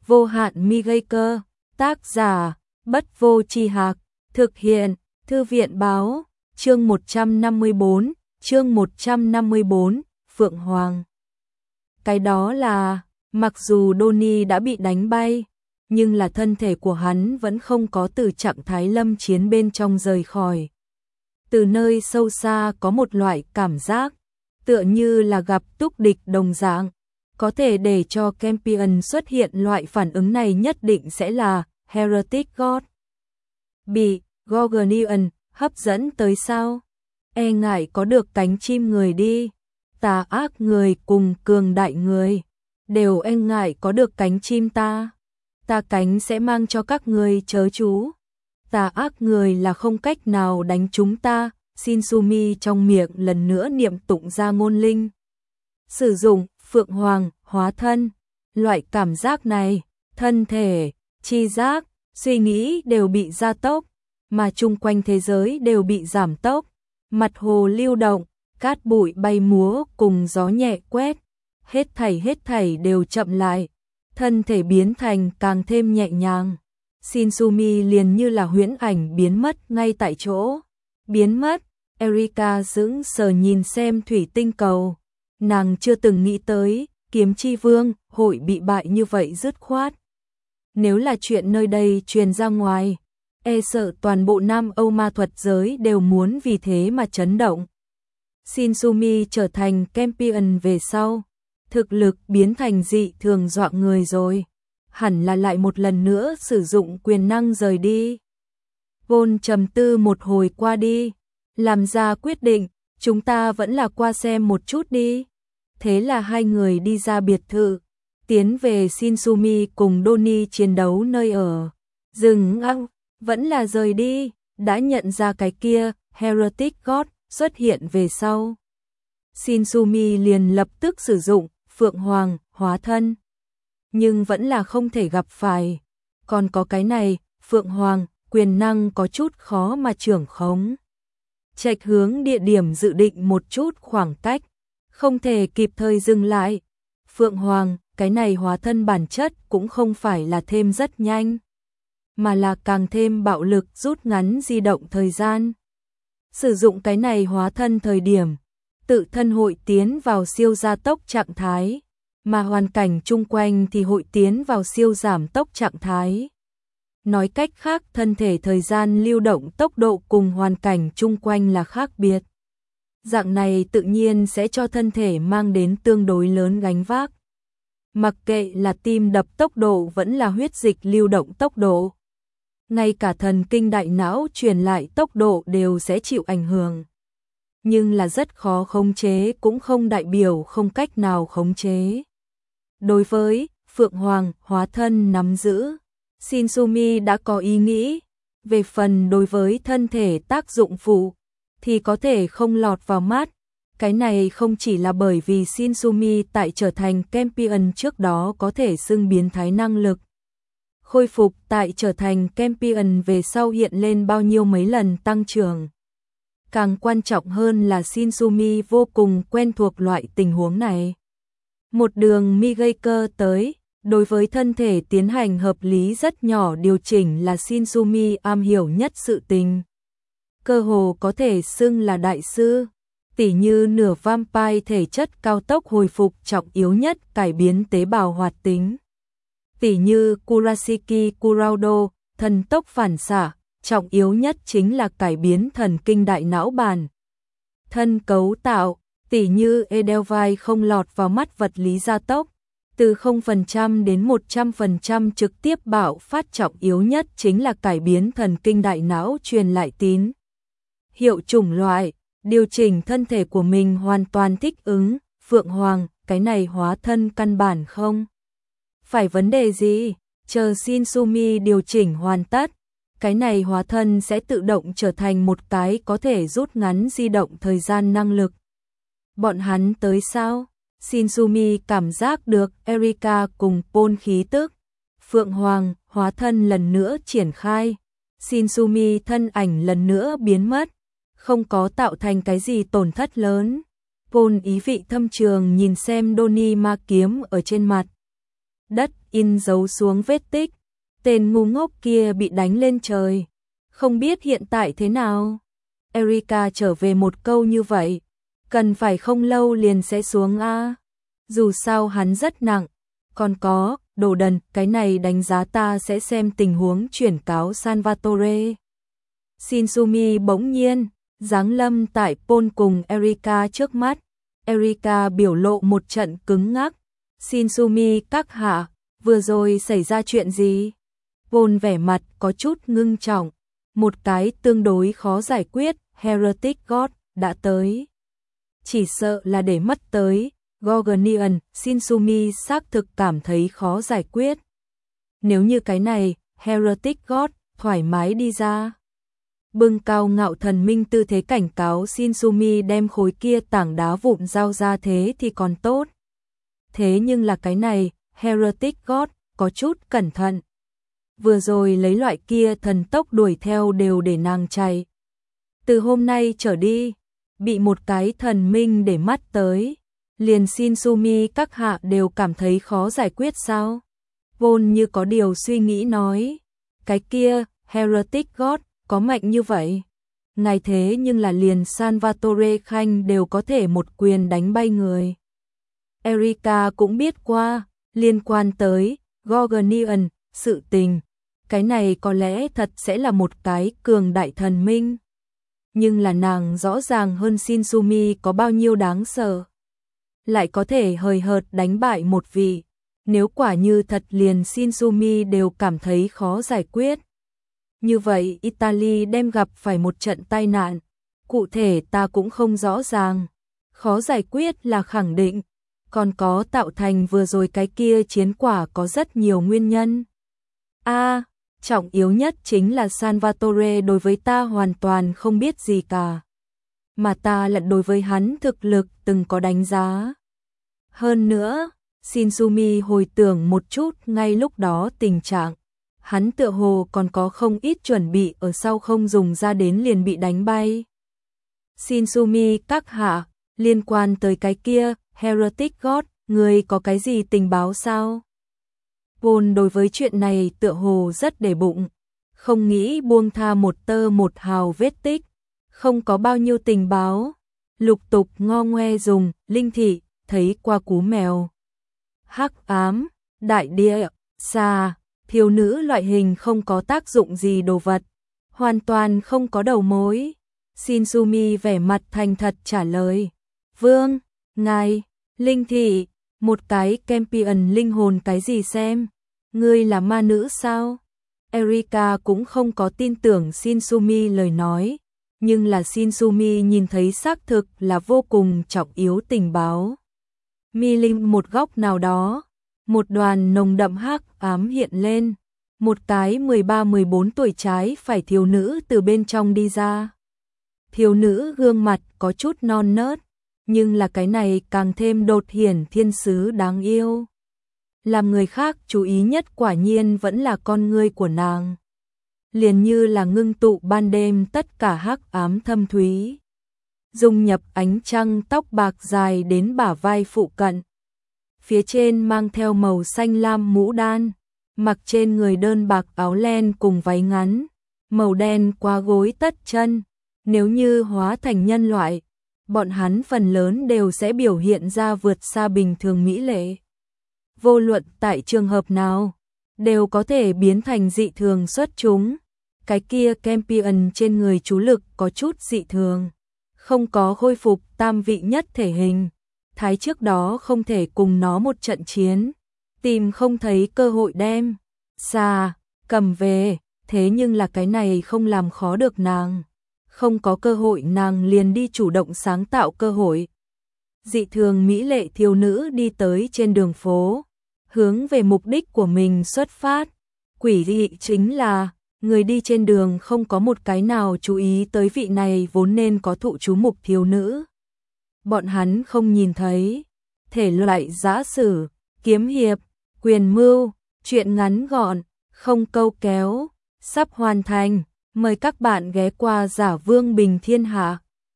Vô hạn mi gây cơ. Tác giả Bất Vô Tri Hạc. Thực hiện Thư viện Báo. Chương 154, Phượng Hoàng. Cái đó là, mặc dù Donnie đã bị đánh bay, nhưng là thân thể của hắn vẫn không có từ trạng thái lâm chiến bên trong rời khỏi. Từ nơi sâu xa có một loại cảm giác, tựa như là gặp túc địch đồng dạng, có thể để cho Campion xuất hiện loại phản ứng này nhất định sẽ là Heretic God. Bị Gorgonian hấp dẫn tới sao? E ngại có được cánh chim người đi. Tà ác người cùng cường đại người đều e ngại có được cánh chim ta. Ta cánh sẽ mang cho các người chớ chú. Tà ác người là không cách nào đánh chúng ta. Shinsumi trong miệng lần nữa niệm tụng ra ngôn linh. Sử dụng Phượng Hoàng hóa thân. Loại cảm giác này, thân thể, chi giác, suy nghĩ đều bị gia tốc, mà chung quanh thế giới đều bị giảm tốc. Mặt hồ lưu động, cát bụi bay múa cùng gió nhẹ quét, hết thảy đều chậm lại, thân thể biến thành càng thêm nhẹ nhàng. Shinsumi liền như là huyễn ảnh biến mất ngay tại chỗ. Biến mất, Erika sững sờ nhìn xem thủy tinh cầu. Nàng chưa từng nghĩ tới, Kiếm Chi Vương hội bị bại như vậy dứt khoát. Nếu là chuyện nơi đây truyền ra ngoài, e sợ toàn bộ Nam Âu ma thuật giới đều muốn vì thế mà chấn động. Shinsumi trở thành Campion về sau, thực lực biến thành dị thường dọa người rồi, hẳn là lại một lần nữa sử dụng quyền năng rời đi. Vôn trầm tư một hồi qua đi, làm ra quyết định, chúng ta vẫn là qua xem một chút đi. Thế là hai người đi ra biệt thự, tiến về Shinsumi cùng Donnie chiến đấu nơi ở. Dừng ăng, vẫn là rời đi, đã nhận ra cái kia, Heretic God xuất hiện về sau. Shinsumi liền lập tức sử dụng Phượng Hoàng hóa thân, nhưng vẫn là không thể gặp phải. Còn có cái này, Phượng Hoàng, quyền năng có chút khó mà trưởng khống. Chệch hướng địa điểm dự định một chút khoảng cách, không thể kịp thời dừng lại. Phượng Hoàng, cái này hóa thân bản chất cũng không phải là thêm rất nhanh, mà là càng thêm bạo lực rút ngắn di động thời gian. Sử dụng cái này hóa thân thời điểm, tự thân hội tiến vào siêu gia tốc trạng thái, mà hoàn cảnh chung quanh thì hội tiến vào siêu giảm tốc trạng thái. Nói cách khác, thân thể thời gian lưu động tốc độ cùng hoàn cảnh chung quanh là khác biệt. Dạng này tự nhiên sẽ cho thân thể mang đến tương đối lớn gánh vác. Mặc kệ là tim đập tốc độ vẫn là huyết dịch lưu động tốc độ, ngay cả thần kinh đại não truyền lại tốc độ đều sẽ chịu ảnh hưởng. Nhưng là rất khó khống chế cũng không đại biểu không cách nào khống chế. Đối với Phượng Hoàng hóa thân nắm giữ, Shinsumi đã có ý nghĩ. Về phần đối với thân thể tác dụng phụ thì có thể không lọt vào mắt. Cái này không chỉ là bởi vì Shinsumi tại trở thành Campion trước đó có thể xưng biến thái năng lực. Khôi phục tại trở thành Campion về sau hiện lên bao nhiêu mấy lần tăng trưởng. Càng quan trọng hơn là Shinsumi vô cùng quen thuộc loại tình huống này. Một đường mi gây cơ tới, đối với thân thể tiến hành hợp lý rất nhỏ điều chỉnh là Shinsumi am hiểu nhất sự tình. Cơ hồ có thể xưng là đại sư, tỉ như nửa vampire thể chất cao tốc hồi phục trọng yếu nhất cải biến tế bào hoạt tính. Tỉ như Kurashiki Kuraudo, thần tốc phản xạ, trọng yếu nhất chính là cải biến thần kinh đại não bản thân cấu tạo, tỉ như Edelweiss không lọt vào mắt vật lý gia tốc, từ 0% đến 100% trực tiếp bạo phát trọng yếu nhất chính là cải biến thần kinh đại não truyền lại tín hiệu chủng loại, điều chỉnh thân thể của mình hoàn toàn thích ứng. Phượng Hoàng, cái này hóa thân căn bản không phải vấn đề gì, chờ Shinsumi điều chỉnh hoàn tất, cái này hóa thân sẽ tự động trở thành một cái có thể rút ngắn di động thời gian năng lực. Bọn hắn tới sao? Shinsumi cảm giác được Erika cùng Paul khí tức. Phượng Hoàng hóa thân lần nữa triển khai, Shinsumi thân ảnh lần nữa biến mất, không có tạo thành cái gì tổn thất lớn. Paul ý vị thâm trường nhìn xem Donnie ma kiếm ở trên mặt. đất in dấu xuống vết tích. Tên ngu ngốc kia bị đánh lên trời. Không biết hiện tại thế nào. Erika trở về một câu như vậy. Cần phải không lâu liền sẽ xuống a. Dù sao hắn rất nặng. Còn có, đồ đần, cái này đánh giá ta sẽ xem tình huống chuyển cáo Salvatore. Shinsumi bỗng nhiên giáng lâm tại Paul cùng Erika trước mắt. Erika biểu lộ một trận cứng ngắc. Shinsumi các hạ, vừa rồi xảy ra chuyện gì? Paul vẻ mặt có chút ngưng trọng. Một cái tương đối khó giải quyết, Heretic God đã tới. Chỉ sợ là để mất tới. Gorgonian, Shinsumi xác thực cảm thấy khó giải quyết. Nếu như cái này, Heretic God thoải mái đi ra. Bưng cao ngạo thần minh tư thế cảnh cáo Shinsumi đem khối kia tảng đá vụn giao ra thế thì còn tốt. Thế nhưng là cái này, Heretic God có chút cẩn thận. Vừa rồi lấy loại kia thần tốc đuổi theo đều để nàng chạy. Từ hôm nay trở đi, bị một cái thần minh để mắt tới. Liền Shinsumi các hạ đều cảm thấy khó giải quyết sao? Paul như có điều suy nghĩ nói. Cái kia, Heretic God, có mạnh như vậy? Ngài thế nhưng là liền Salvatore Khanh đều có thể một quyền đánh bay người. Erika cũng biết qua, liên quan tới Gorgonian, sự tình. Cái này có lẽ thật sẽ là một cái cường đại thần minh. Nhưng là nàng rõ ràng hơn Shinsumi có bao nhiêu đáng sợ. Lại có thể hời hợt đánh bại một vị. Nếu quả như thật liền Shinsumi đều cảm thấy khó giải quyết. Như vậy Italy đem gặp phải một trận tai nạn. Cụ thể ta cũng không rõ ràng. Khó giải quyết là khẳng định. Còn có tạo thành vừa rồi cái kia chiến quả có rất nhiều nguyên nhân. Trọng yếu nhất chính là Salvatore đối với ta hoàn toàn không biết gì cả. Mà ta lại đối với hắn thực lực từng có đánh giá. Hơn nữa, Shinsumi hồi tưởng một chút ngay lúc đó tình trạng. Hắn tựa hồ còn có không ít chuẩn bị ở sau không dùng ra đến liền bị đánh bay. Shinsumi các hạ, liên quan tới cái kia, Heretic God, người có cái gì tình báo sao? Paul đối với chuyện này tựa hồ rất để bụng, không nghĩ buông tha một tơ một hào vết tích, không có bao nhiêu tình báo, lục tục ngo ngoe dùng, linh thị, thấy qua cú mèo. Hắc ám, đại địa, xà, thiếu nữ loại hình không có tác dụng gì đồ vật, hoàn toàn không có đầu mối. Shinsumi vẻ mặt thành thật trả lời, vương, ngài, linh thị, một cái champion linh hồn cái gì xem, ngươi là ma nữ sao? Erika cũng không có tin tưởng Shinsumi lời nói, nhưng là Shinsumi nhìn thấy xác thực là vô cùng trọng yếu tình báo. Mi linh một góc nào đó, một đoàn nồng đậm hắc ám hiện lên, một cái 13-14 tuổi trái phải thiếu nữ từ bên trong đi ra. Thiếu nữ gương mặt có chút non nớt, nhưng là cái này càng thêm đột hiển thiên sứ đáng yêu. Làm người khác chú ý nhất quả nhiên vẫn là con ngươi của nàng. Liền như là ngưng tụ ban đêm tất cả hắc ám thâm thúy. Dung nhập ánh trăng tóc bạc dài đến bả vai phụ cận. Phía trên mang theo màu xanh lam mũ đan, mặc trên người đơn bạc áo len cùng váy ngắn, màu đen qua gối tất chân. Nếu như hóa thành nhân loại, bọn hắn phần lớn đều sẽ biểu hiện ra vượt xa bình thường mỹ lệ. Vô luận tại trường hợp nào, đều có thể biến thành dị thường xuất chúng. Cái kia champion trên người chú lực có chút dị thường, không có khôi phục tam vị nhất thể hình. Thái trước đó không thể cùng nó một trận chiến, tìm không thấy cơ hội đem xà cầm về, thế nhưng là cái này không làm khó được nàng. Không có cơ hội nàng liền đi chủ động sáng tạo cơ hội. Dị thường mỹ lệ thiếu nữ đi tới trên đường phố, hướng về mục đích của mình xuất phát. Quỷ dị chính là, người đi trên đường không có một cái nào chú ý tới vị này vốn nên có thụ chú mục thiếu nữ. Bọn hắn không nhìn thấy. Thể loại giã sử, kiếm hiệp, quyền mưu, truyện ngắn gọn, không câu kéo, sắp hoàn thành. Mời các bạn ghé qua Giả Vương Bình Thiên Hạ.